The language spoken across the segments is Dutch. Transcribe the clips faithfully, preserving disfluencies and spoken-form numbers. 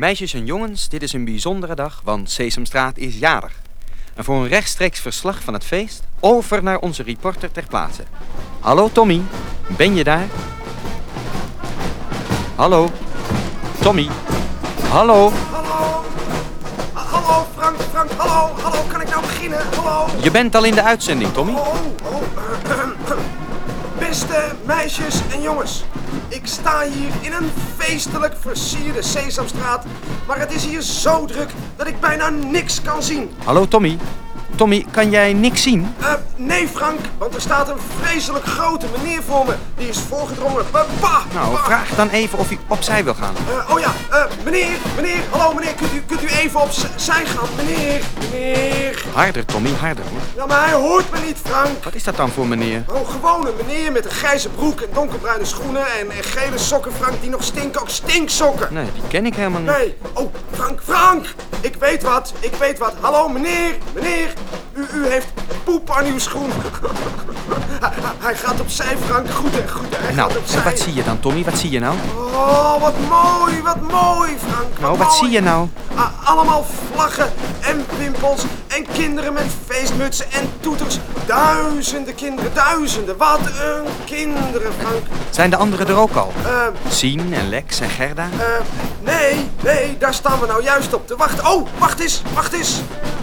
Meisjes en jongens, dit is een bijzondere dag, want Sesamstraat is jarig. En voor een rechtstreeks verslag van het feest, over naar onze reporter ter plaatse. Hallo Tommy, ben je daar? Hallo? Tommy? Hallo? Hallo? Ha- hallo Frank, Frank, hallo, hallo, kan ik nou beginnen? Hallo? Je bent al in de uitzending, Tommy. Oh, oh, oh. Beste meisjes en jongens, ik sta hier in een feestelijk versierde Sesamstraat, maar het is hier zo druk dat ik bijna niks kan zien. Hallo Tommy? Tommy, kan jij niks zien? Uh, nee Frank, want er staat een vreselijk grote meneer voor me. Die is voorgedrongen. Uh, bah, Nou, bah. vraag dan even of hij opzij wil gaan. Uh, oh ja, uh, meneer, meneer, hallo meneer, kunt u, kunt u even opzij gaan? Meneer, meneer. Harder Tommy, harder hoor. Ja, maar hij hoort me niet, Frank. Wat is dat dan voor meneer? Oh, gewoon een meneer met een grijze broek en donkerbruine schoenen en, en gele sokken, Frank, die nog stinken, ook stinksokken. Nee, die ken ik helemaal niet. Nee, oh, Frank, Frank, ik weet wat, ik weet wat. Hallo, meneer, meneer, u, u heeft poep aan uw schoen. hij, hij gaat opzij, Frank, goed en goed, hij Nou, gaat opzij. en wat zie je dan Tommy? Wat zie je nou? Oh, wat mooi, wat mooi, Frank. Nou, wat zie je nou? Ah, allemaal vlaggen en wimpels en kinderen met feestmutsen en toeters. Duizenden kinderen, duizenden. Wat een kinderen, Frank. Zijn de anderen er ook al? Uh, Sien en Lex en Gerda? uh, nee, nee, daar staan we nou juist op te wachten. Oh, wacht eens, wacht eens.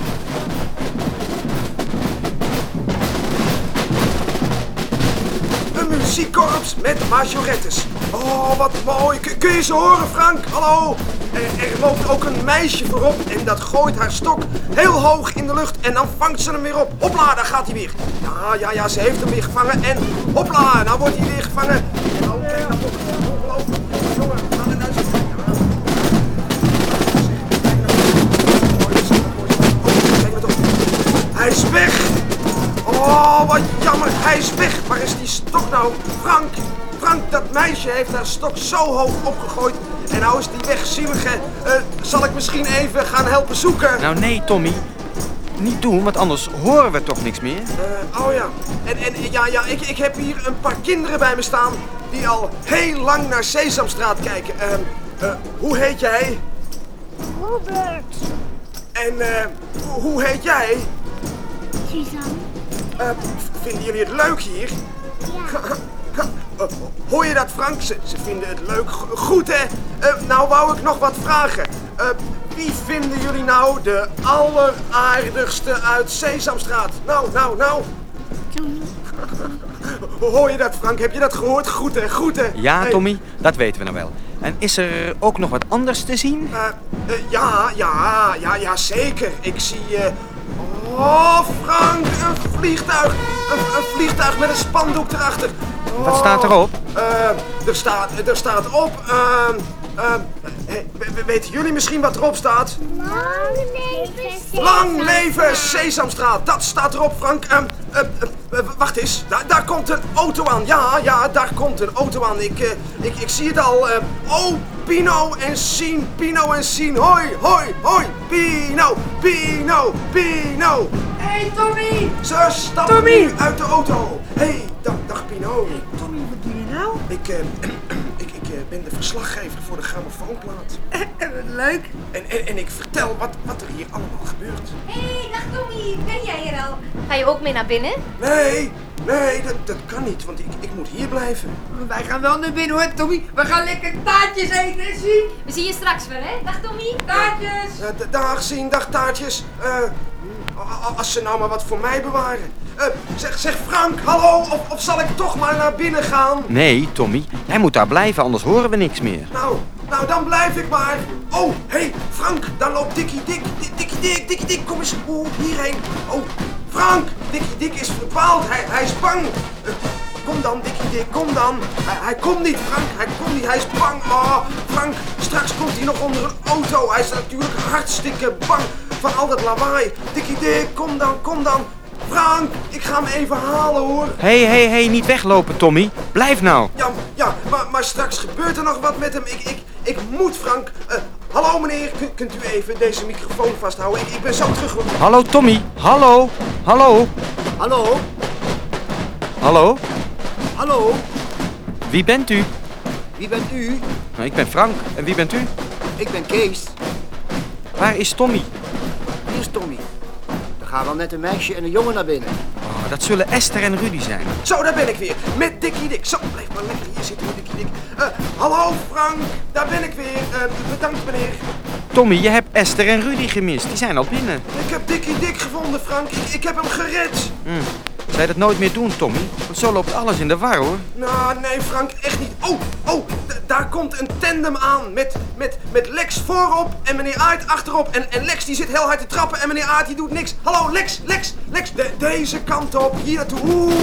Een muziekkorps met majorettes. Oh, wat mooi. Kun, kun je ze horen, Frank? Hallo. Er, er loopt ook een meisje voorop en dat gooit haar stok heel hoog in de lucht en dan vangt ze hem weer op. Hopla, daar gaat hij weer. Ja, ja, ja, ze heeft hem weer gevangen en hopla, nou wordt hij weer gevangen. Nou, kijk, dat wordt ongelooflijk. Jongen, we gaan eruit. Hij is weg. Oh, wat jammer. Hij is weg. Waar is die stok nou? Frank, Frank, dat meisje heeft haar stok zo hoog opgegooid. En nou is die weg, zielige. Uh, zal ik misschien even gaan helpen zoeken? Nou nee Tommy, niet doen, want anders horen we toch niks meer. Uh, oh ja. En, en ja, ja ik, ik heb hier een paar kinderen bij me staan die al heel lang naar Sesamstraat kijken. Uh, uh, hoe heet jij? Robert. En uh, hoe heet jij? Suzanne. Uh, vinden jullie het leuk hier? Ja. Uh, hoor je dat, Frank? Ze, ze vinden het leuk. G- goed, hè? Uh, nou wou ik nog wat vragen. Uh, wie vinden jullie nou de alleraardigste uit Sesamstraat? Nou, nou, nou. Tommy. Hoor je dat, Frank? Heb je dat gehoord? Goed, hè? Goed, hè? Ja Hey. Tommy, dat weten we nou wel. En is er ook nog wat anders te zien? Uh, uh, ja, ja, ja, ja, zeker. Ik zie... Uh... Oh, Frank, een vliegtuig. Een, een vliegtuig met een spandoek erachter. Oh. Wat staat erop? Uh, er, staat, er staat op... Uh, uh, hey, weten jullie misschien wat erop staat? Lang leven Sesamstraat. Lang leven Sesamstraat. Dat staat erop, Frank. Uh, uh, uh, uh, wacht eens. Da- daar komt een auto aan. Ja, ja, daar komt een auto aan. Ik, uh, ik, ik zie het al. Uh, oh, Pino en Sien. Pino en Sien. Hoi, hoi, hoi. Pino, Pino, Pino. Hey Tommy! Ze stappen Tommy! nu uit de auto. Hé, hey, dag, dag Pino. Tommy, wat doe je nou? Ik, uh, ik, ik uh, ben de verslaggever voor de grammofoonplaat. Leuk. En, en, en ik vertel wat, wat er hier allemaal gebeurt. Hé, hey, dag Tommy, ben jij er al? Ga je ook mee naar binnen? Nee, nee, dat, dat kan niet, want ik, ik moet hier blijven. Wij gaan wel naar binnen hoor, Tommy. We gaan lekker taartjes eten, zie. We zien je straks wel, hè? Dag Tommy. Taartjes. Uh, d- dag zien, dag taartjes. Uh, a- a- als ze nou maar wat voor mij bewaren. Uh, zeg, zeg Frank, hallo, of, of zal ik toch maar naar binnen gaan? Nee Tommy, jij moet daar blijven, anders horen we niks meer. Nou, nou dan blijf ik maar. Oh, hé, hey, Frank, daar loopt Dikkie Dik. Di- Dikkie Dik, Dikkie Dik, kom eens oh, hierheen. Oh, Frank, Dikkie Dik is verdwaald, hij, hij is bang. Uh, Kom dan, Dikkie Dik, kom dan. Hij, hij komt niet, Frank, hij komt niet, hij is bang. Oh, Frank, straks komt hij nog onder een auto. Hij is natuurlijk hartstikke bang van al dat lawaai. Dikkie Dik, kom dan, kom dan. Frank, ik ga hem even halen, hoor. Hé, hé, hé, niet weglopen Tommy. Blijf nou. Ja, ja maar, maar straks gebeurt er nog wat met hem. Ik, ik, ik moet, Frank. Uh, hallo, meneer, K- kunt u even deze microfoon vasthouden? Ik, ik ben zo terug. Hallo Tommy, hallo, hallo, Hallo? hallo. Hallo? Wie bent u? Wie bent u? Nou, ik ben Frank. En wie bent u? ik ben Kees. Waar is Tommy? Hier is Tommy. Er gaan wel net een meisje en een jongen naar binnen. Oh, dat zullen Esther en Rudy zijn. Zo, daar ben ik weer. Met Dikkie Dik. Zo, blijf maar lekker hier zitten, Dikkie Dik. Uh, hallo Frank, daar ben ik weer. Uh, bedankt meneer. Tommy, je hebt Esther en Rudy gemist. Die zijn al binnen. Ik heb Dikkie Dik gevonden, Frank. Ik, ik heb hem gered. Hm. Zou je dat nooit meer doen, Tommy? Want zo loopt alles in de war, hoor. Nou, nee Frank, echt niet. Oh, oh, d- daar komt een tandem aan. Met, met, met Lex voorop en meneer Aert achterop. En, en Lex die zit heel hard te trappen en meneer Aert die doet niks. Hallo, Lex, Lex, Lex. De, deze kant op, hier naartoe. Oeh.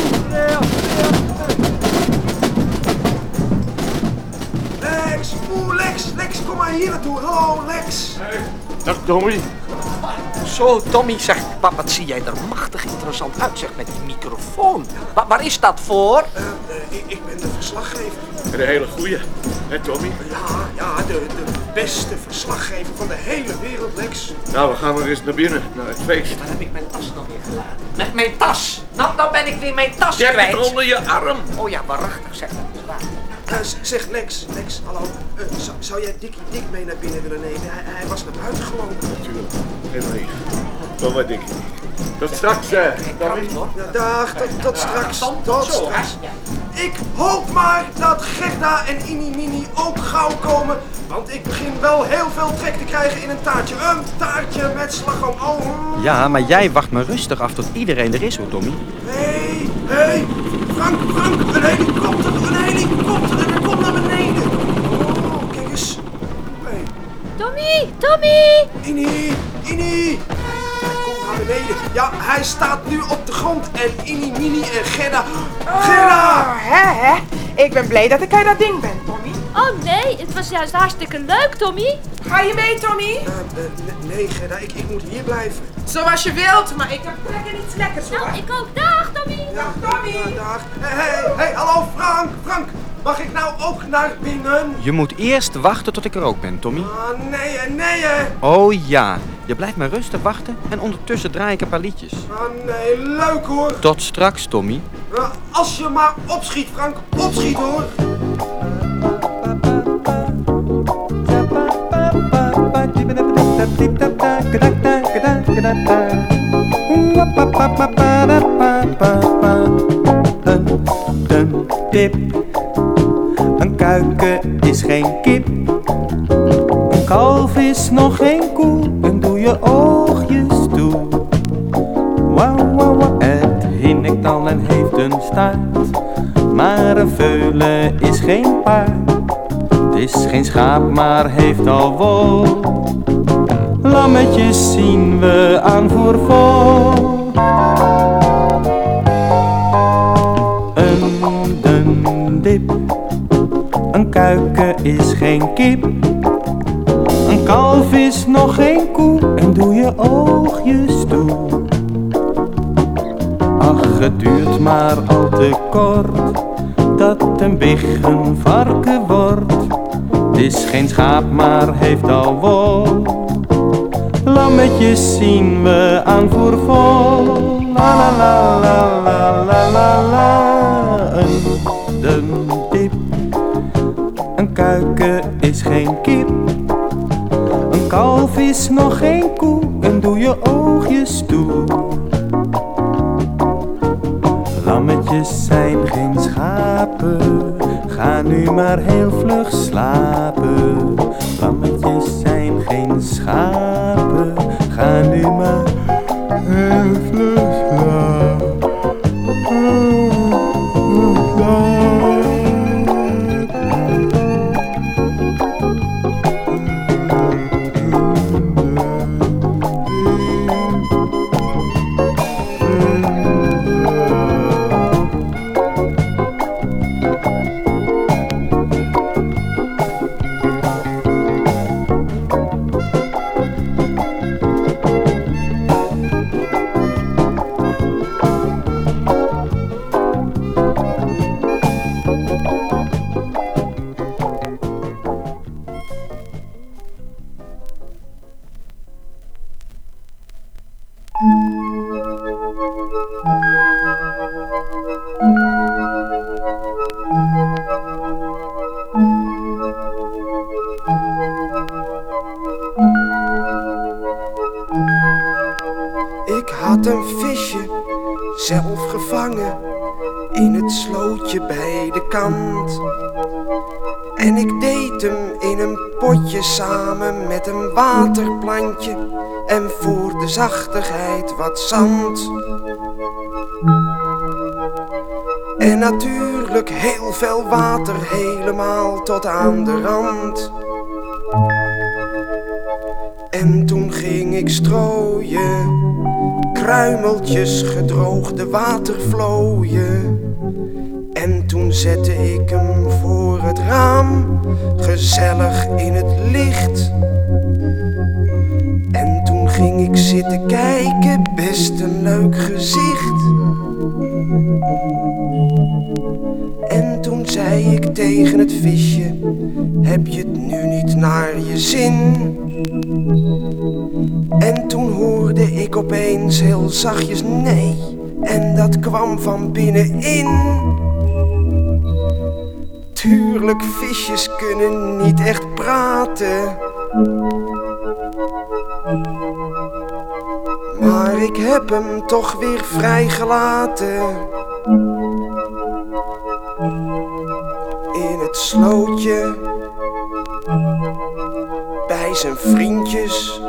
Lex, oeh, Lex, Lex, kom maar hier naartoe. Hallo, Lex. Dag Tommy. Zo, Tommy, zeg, wat, wat zie jij er machtig interessant uit, zeg, met die microfoon. Wa, waar is dat voor? Uh, uh, ik, ik ben de verslaggever. Een hele goeie, hè Tommy? Ja, ja, de, de beste verslaggever van de hele wereld, Lex. Nou, we gaan maar eens naar binnen, naar het feest. Waar heb ik mijn tas nog weer gelaten? Met mijn tas! Nou, nou ben ik weer mijn tas Je hebt kwijt. het onder je arm. Oh ja, waarachtig, zeg, dat is waar. Uh, z- zeg Lex, Lex, hallo. Uh, zou, zou jij Dikkie Dik mee naar binnen willen nemen? Hij, hij was naar buiten gelopen. Natuurlijk, geen mee. Kom maar, Dikkie. Tot straks, hè, Tommy. Ja, dag, tot, tot straks. Tot Tot zo, straks. hè? Ja. Ik hoop maar dat Gerda en Ini Mini ook gauw komen. Want ik begin wel heel veel trek te krijgen in een taartje. Een taartje met slagroom. Oh. mm. Ja, maar jij wacht maar rustig af tot iedereen er is, hoor, Tommy. Hé, hé, Frank, Frank, een helikopter, een helikopter en hij komt naar beneden. Oh, kijk eens. Hey, Tommy, Tommy! Ini, Ini. Hij komt naar beneden. Ja, hij staat nu op de grond en Ini, Mini en Gerda. Gerda! Oh, hè, hè? Ik ben blij dat ik uit dat ding ben, Tommy. Oh nee, het was juist hartstikke leuk, Tommy. Ga je mee, Tommy? Uh, uh, nee, Gerda, ik, ik moet hier blijven. Zoals je wilt, maar ik heb trek in iets lekkers, hoor. Nou, ik ook. Dag, Tommy. Ja, Tommy. ja, dag. Hé, hey, hey, hallo Frank, Frank. Mag ik nou ook naar binnen? Je moet eerst wachten tot ik er ook ben, Tommy. Ah, nee, hè, nee, hè. Oh ja, je blijft maar rustig wachten en ondertussen draai ik een paar liedjes. Ah, nee, leuk hoor. Tot straks, Tommy. Uh, als je maar opschiet, Frank, opschiet hoor. Een tip, een kuiken is geen kip. Een kalf is nog geen koe, en doe je oogjes toe. Wauw, wauw, wauw, het hinnikt al en heeft een staart. Maar een veulen is geen paard. Het is geen schaap, maar heeft al wol. Lammetjes zien we aan voor vol. Een dun dip, een kuiken is geen kip. Een kalf is nog geen koe, en doe je oogjes toe. Ach, het duurt maar al te kort, dat een big een varken wordt. Het is geen schaap, maar heeft al wol. Lammetjes zien we aan voor vol. La la la la la la la la. Een dun tip, een kuiken is geen kip. Een kalf is nog geen koe, en doe je oogjes toe. Lammetjes zijn geen schapen, ga nu maar heel vlug slapen. Lammetjes zijn geen schapen, ga nu maar heel vlug slapen. in het slootje bij de kant. En ik deed hem in een potje samen met een waterplantje en voor de zachtigheid wat zand. En natuurlijk heel veel water, helemaal tot aan de rand. En toen ging ik strooien, kruimeltjes gedroogde watervlooien. En toen zette ik hem voor het raam, gezellig in het licht. En toen ging ik zitten kijken, best een leuk gezicht. En toen zei ik tegen het visje, heb je het nu niet naar je zin? En toen hoorde ik opeens heel zachtjes nee, en dat kwam van binnenin. Tuurlijk, visjes kunnen niet echt praten, maar ik heb hem toch weer vrijgelaten. In het slootje, bij zijn vriendjes.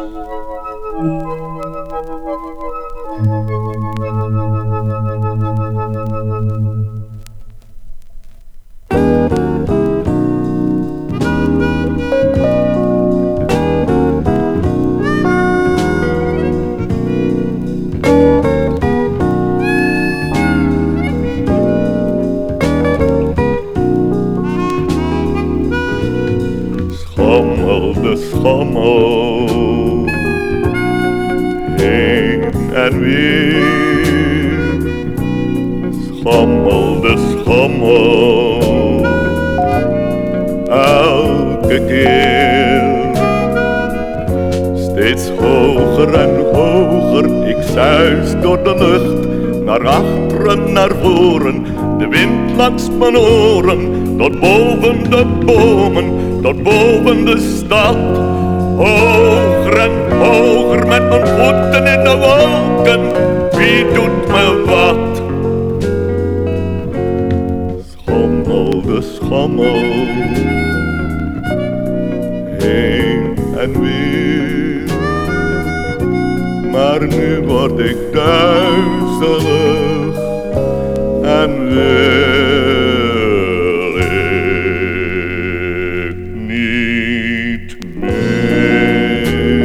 Schommel de schommel, heen en weer. Schommel de schommel, elke keer. Steeds hoger en hoger, ik suis door de lucht. Naar achteren, naar voren, de wind langs mijn oren. Tot boven de bomen, tot boven de stad. Hoger en hoger met mijn voeten in de wolken. Wie doet me wat? Schommel de schommel, heen en weer. Maar nu word ik duizelig en wil ik niet meer.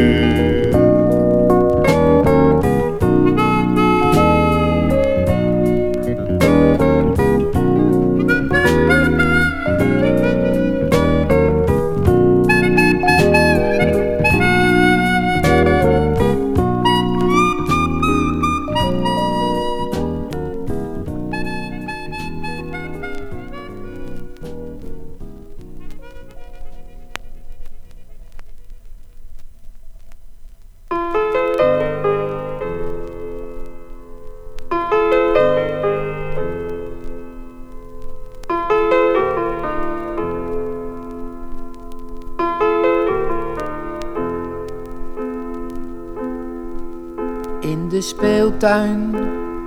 In de speeltuin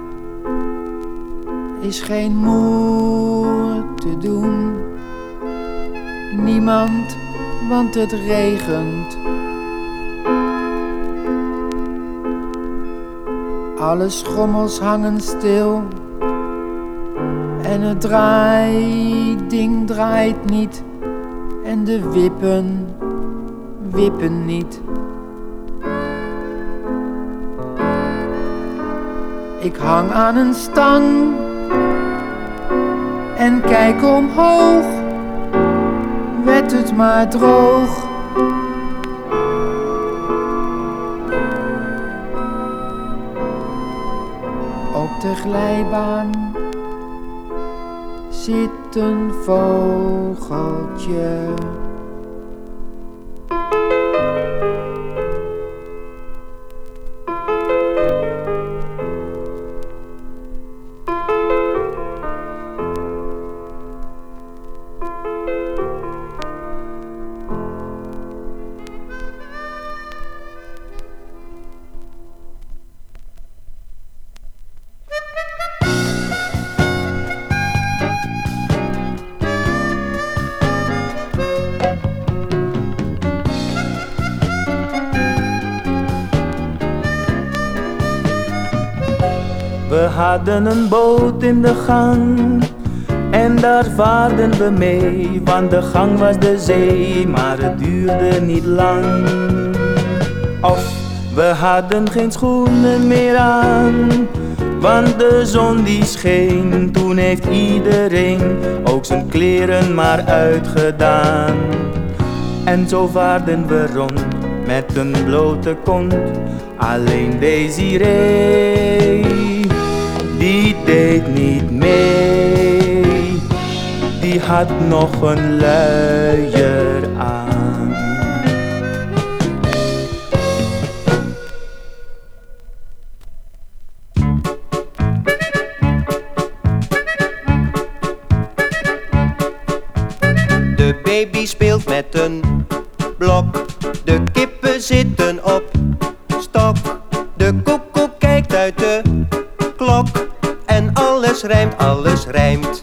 is geen moer te doen. Niemand, want het regent. Alle schommels hangen stil en het draaiding draait niet en de wippen wippen niet. Ik hang aan een stang en kijk omhoog, werd het maar droog. Op de glijbaan zit een vogeltje. hadden een boot in de gang en daar vaarden we mee, want de gang was de zee, maar het duurde niet lang. Of we hadden geen schoenen meer aan, want de zon die scheen. Toen heeft iedereen ook zijn kleren maar uitgedaan. En zo vaarden we rond met een blote kont. Alleen Desiree, die deed niet mee. Die had nog een luier aan. De baby speelt met een blok. De kippen zitten op stok. De koekoek kijkt uit de klok. En alles rijmt, alles rijmt.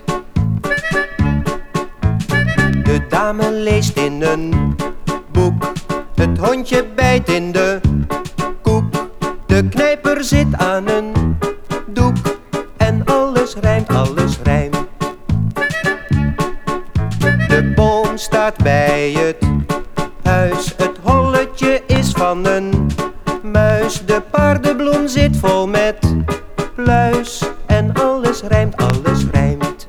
De dame leest in een boek. Het hondje bijt in de koek. De knijper zit aan een doek. En alles rijmt, alles rijmt. De boom staat bij het huis. Het holletje is van een muis. De paardenbloem zit vol met pluis. En alles rijmt, alles rijmt.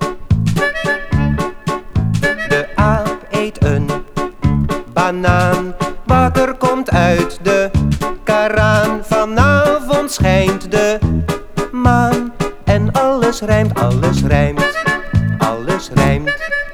De aap eet een banaan. Water komt uit de karaan. Vanavond schijnt de maan. En alles rijmt, alles rijmt. Alles rijmt.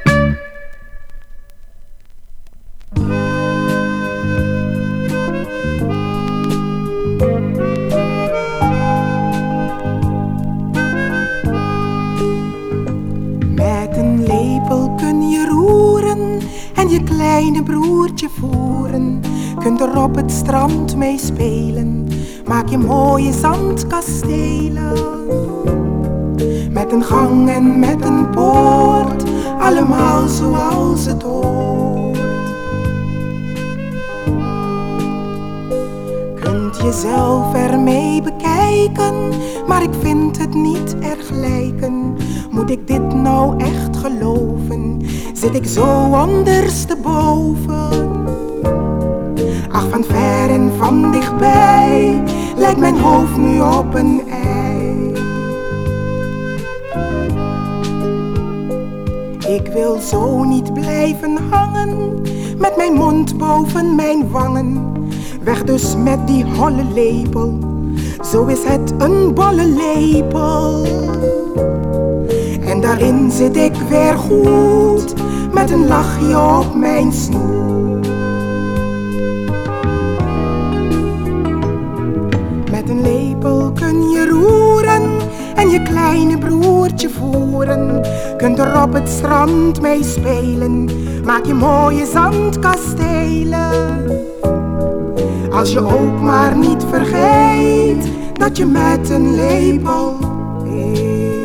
Met een lepel kun je roeren en je kleine broertje voeren. Kunt er op het strand mee spelen, maak je mooie zandkastelen. Met een gang en met een poort, allemaal zoals het hoort. Kunt jezelf ermee bekijken, maar ik vind het niet erg lijken. Moet ik dit nou echt geloven? Zit ik zo ondersteboven? Ach, van ver en van dichtbij lijkt mijn hoofd nu op een ei. Ik wil zo niet blijven hangen, met mijn mond boven mijn wangen. Weg dus met die holle lepel, zo is het een bolle lepel. En daarin zit ik weer goed, met een lachje op mijn snoet. Met een lepel kun je roeren en je kleine broertje voeren. Kunt er op het strand mee spelen, maak je mooie zandkastelen. Als je ook maar niet vergeet dat je met een lepel eet.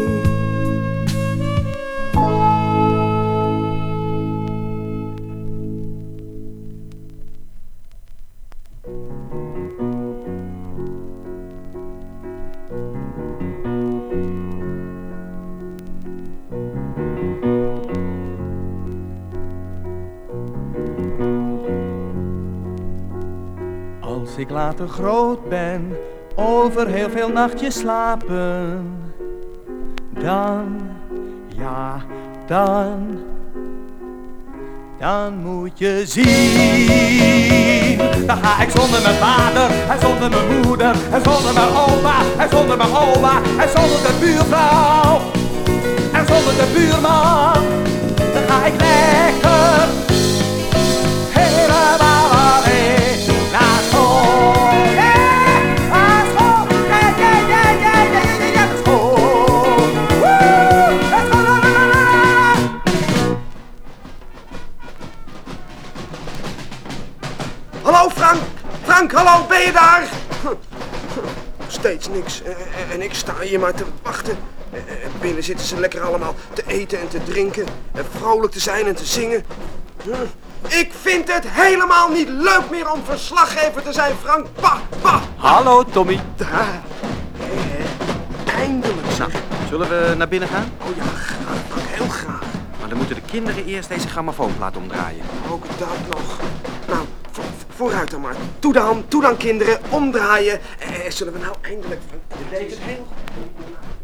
Als ik later groot ben, over heel veel nachtjes slapen, dan, ja, dan, dan moet je zien. Dan ga ik zonder mijn vader, en zonder mijn moeder, en zonder mijn opa, en zonder mijn oma, en zonder de buurvrouw, en zonder de buurman. Dan ga ik lekker helemaal alleen. Hallo Frank! Frank, hallo, ben je daar? Steeds niks. En ik sta hier maar te wachten. Binnen zitten ze lekker allemaal te eten en te drinken. En vrolijk te zijn en te zingen. Ik vind het helemaal niet leuk meer om verslaggever te zijn, Frank. Pa, pa. Hallo, Tommy. Daar. Eindelijk zeg. Nou, zullen we naar binnen gaan? Oh ja, graag, Frank, heel graag. Maar dan moeten de kinderen eerst deze grammofoonplaat omdraaien. Ook dat nog. Nou, vo vooruit dan maar. Toe dan, toe dan kinderen, omdraaien. Eh, zullen we nou eindelijk... Frank, je deed het heel goed.